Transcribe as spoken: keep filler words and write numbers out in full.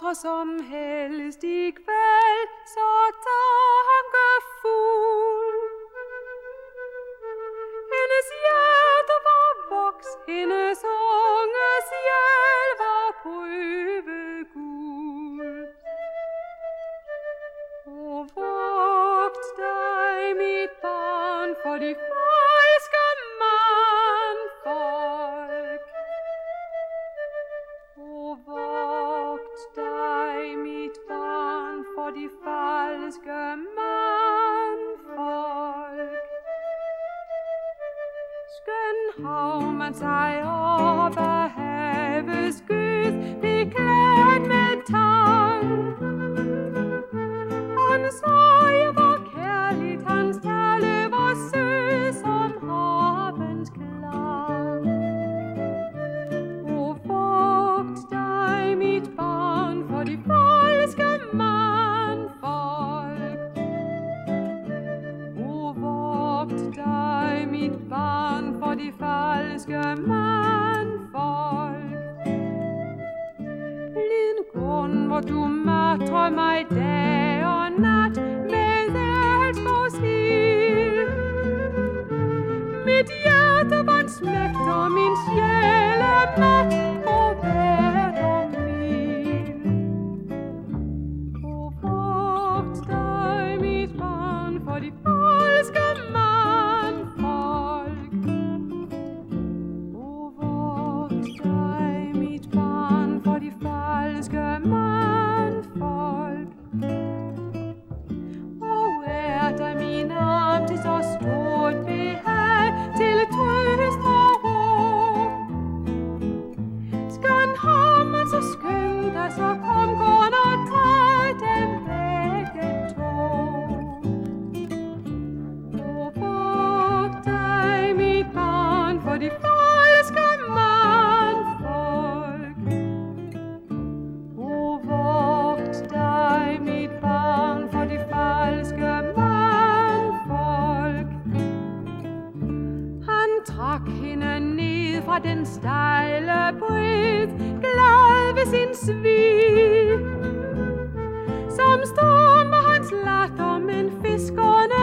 når som helst i kvæld, så tankefuld. Hendes hjerte var voks, hendes unge sjæl var prøveguld. Og vogt dig, mit barn, for de falske mandfolk. Og vogt dig, mit barn, for de falske mandfolk. Skøn havmand sig op af havets gys, beklædt med tang. Hans øje var kærligt, hans tale var sød som havens klang. Og vogt dig, mit barn, for de falske mandfolk. Og vogt dig, mit barn, for de falske mandfolk. Liden grund, hvor du matre mig dag og nat med elskovsliv. Mit hjerte vandt smægt, og min sjæl er mat og værter min. Og vogt dig, mit barn, for de falske mandfolk. Og vogt dig, mit barn, for de falske mandfolk. Og er der min arm til så stort behag, til trøst og ro. Skøn hammer, så skynd dig, så kom gården og tag dem begge to. Og vogt dig, mit barn, for de falske mandfolk. Og vogt dig, mit barn, for de falske mandfolk. Han trak hende ned fra den stejle bred, glad ved sin svig. Som stormer hans latter, men fiskerne